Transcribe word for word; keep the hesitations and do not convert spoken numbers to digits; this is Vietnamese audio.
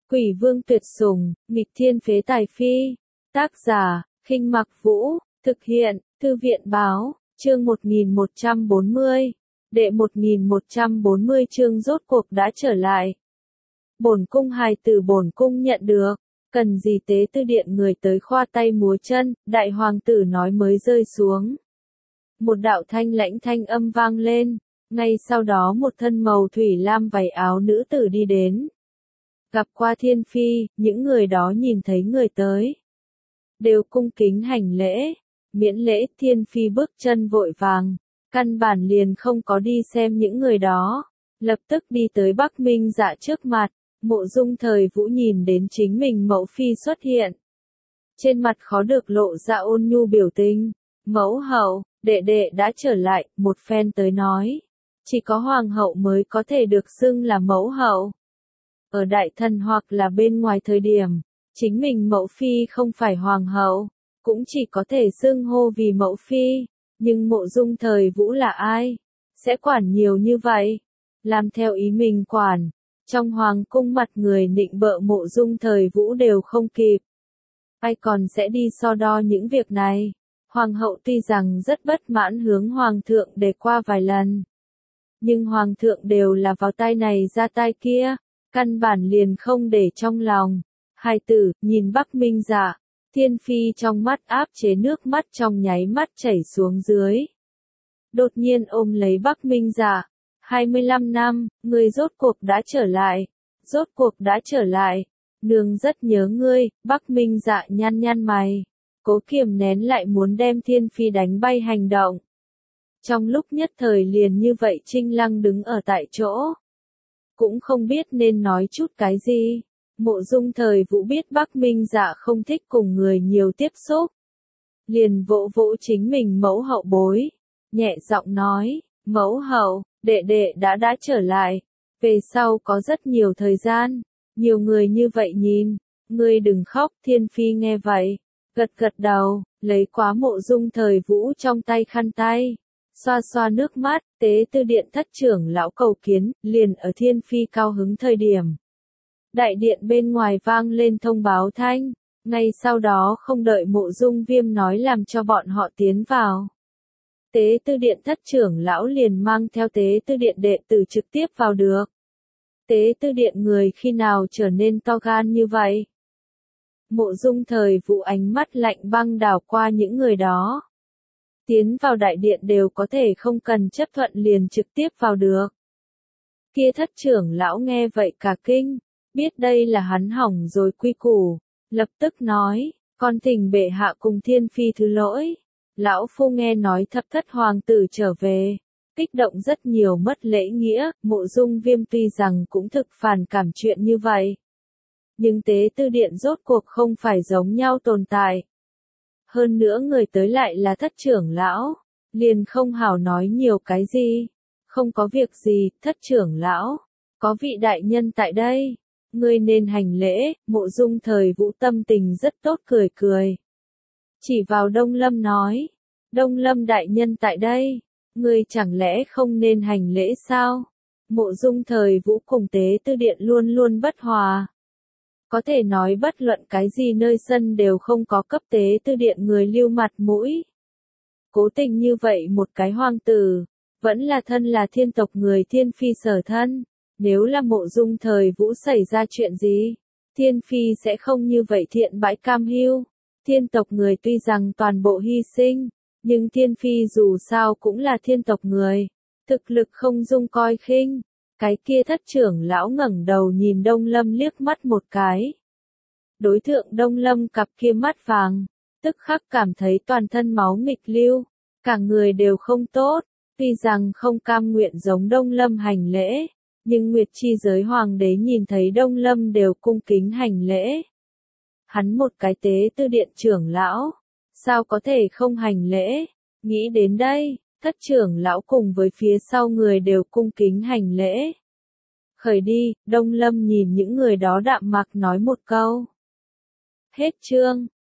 Quỷ vương tuyệt sủng, nghịch thiên phế tài phi. Tác giả, Khinh Mặc Vũ, thực hiện, Thư viện báo, chương một nghìn một trăm bốn mươi. Đệ một nghìn một trăm bốn mươi chương rốt cuộc đã trở lại. Bổn cung hài tử bổn cung nhận được, cần gì tế tư điện người tới khoa tay múa chân, đại hoàng tử nói mới rơi xuống. Một đạo thanh lãnh thanh âm vang lên, ngay sau đó một thân màu thủy lam váy áo nữ tử đi đến. Gặp qua thiên phi, những người đó nhìn thấy người tới. Đều cung kính hành lễ, miễn lễ thiên phi bước chân vội vàng, căn bản liền không có đi xem những người đó. Lập tức đi tới Bắc Minh Dạ trước mặt, Mộ Dung Thời Vũ nhìn đến chính mình mẫu phi xuất hiện. Trên mặt khó được lộ ra ôn nhu biểu tình, mẫu hậu, đệ đệ đã trở lại, một phen tới nói. Chỉ có hoàng hậu mới có thể được xưng là mẫu hậu. Ở đại thần hoặc là bên ngoài thời điểm, chính mình mẫu phi không phải hoàng hậu, cũng chỉ có thể xưng hô vì mẫu phi, nhưng Mộ Dung Thời Vũ là ai? Sẽ quản nhiều như vậy? Làm theo ý mình quản, trong hoàng cung mặt người nịnh bợ Mộ Dung Thời Vũ đều không kịp. Ai còn sẽ đi so đo những việc này? Hoàng hậu tuy rằng rất bất mãn hướng hoàng thượng để qua vài lần, nhưng hoàng thượng đều là vào tai này ra tai kia, căn bản liền không để trong lòng. Hài tử, nhìn Bắc Minh Dạ, thiên phi trong mắt áp chế nước mắt trong nháy mắt chảy xuống dưới. Đột nhiên ôm lấy Bắc Minh Dạ, hai mươi lăm năm, ngươi rốt cuộc đã trở lại, rốt cuộc đã trở lại, nương rất nhớ ngươi. Bắc Minh Dạ nhăn nhăn mày, cố kiềm nén lại muốn đem thiên phi đánh bay hành động. Trong lúc nhất thời liền như vậy trinh lăng đứng ở tại chỗ, cũng không biết nên nói chút cái gì. Mộ Dung Thời Vũ biết Bắc Minh Dạ không thích cùng người nhiều tiếp xúc, liền vỗ vỗ chính mình mẫu hậu bối, nhẹ giọng nói, mẫu hậu, đệ đệ đã đã trở lại, về sau có rất nhiều thời gian, nhiều người như vậy nhìn, ngươi đừng khóc. Thiên phi nghe vậy, gật gật đầu, lấy quá Mộ Dung Thời Vũ trong tay khăn tay, xoa xoa nước mắt. Tế tư điện thất trưởng lão cầu kiến, liền ở thiên phi cao hứng thời điểm. Đại điện bên ngoài vang lên thông báo thanh, ngay sau đó không đợi Mộ Dung Viêm nói làm cho bọn họ tiến vào. Tế tư điện thất trưởng lão liền mang theo tế tư điện đệ tử trực tiếp vào được. Tế tư điện người khi nào trở nên to gan như vậy? Mộ Dung Thời Vũ ánh mắt lạnh băng đảo qua những người đó. Tiến vào đại điện đều có thể không cần chấp thuận liền trực tiếp vào được. Kia thất trưởng lão nghe vậy cả kinh, biết đây là hắn hỏng rồi quy củ, lập tức nói, con thỉnh bệ hạ cùng thiên phi thứ lỗi. Lão phu nghe nói thập thất hoàng tử trở về, kích động rất nhiều mất lễ nghĩa. Mộ Dung Viêm tuy rằng cũng thực phản cảm chuyện như vậy, nhưng tế tư điện rốt cuộc không phải giống nhau tồn tại. Hơn nữa người tới lại là thất trưởng lão, liền không hảo nói nhiều cái gì. Không có việc gì, thất trưởng lão, có vị đại nhân tại đây, ngươi nên hành lễ. Mộ Dung Thời Vũ tâm tình rất tốt, cười cười. Chỉ vào Đông Lâm nói, Đông Lâm đại nhân tại đây, ngươi chẳng lẽ không nên hành lễ sao? Mộ Dung Thời Vũ cùng tế tư điện luôn luôn bất hòa. Có thể nói bất luận cái gì nơi sân đều không có cấp tế tư điện người lưu mặt mũi. Cố tình như vậy một cái hoàng tử, vẫn là thân là thiên tộc người thiên phi sở thân. Nếu là Mộ Dung Thời Vũ xảy ra chuyện gì, thiên phi sẽ không như vậy thiện bãi cam hiu. Thiên tộc người tuy rằng toàn bộ hy sinh, nhưng thiên phi dù sao cũng là thiên tộc người, thực lực không dung coi khinh. Cái kia thất trưởng lão ngẩng đầu nhìn Đông Lâm liếc mắt một cái. Đối tượng Đông Lâm cặp kia mắt vàng, tức khắc cảm thấy toàn thân máu nghịch lưu, cả người đều không tốt. Tuy rằng không cam nguyện giống Đông Lâm hành lễ, nhưng Nguyệt Chi giới hoàng đế nhìn thấy Đông Lâm đều cung kính hành lễ. Hắn một cái tế tư điện trưởng lão, sao có thể không hành lễ? Nghĩ đến đây, thất trưởng lão cùng với phía sau người đều cung kính hành lễ. Khởi đi. Đông Lâm nhìn những người đó đạm mạc nói một câu. Hết chương.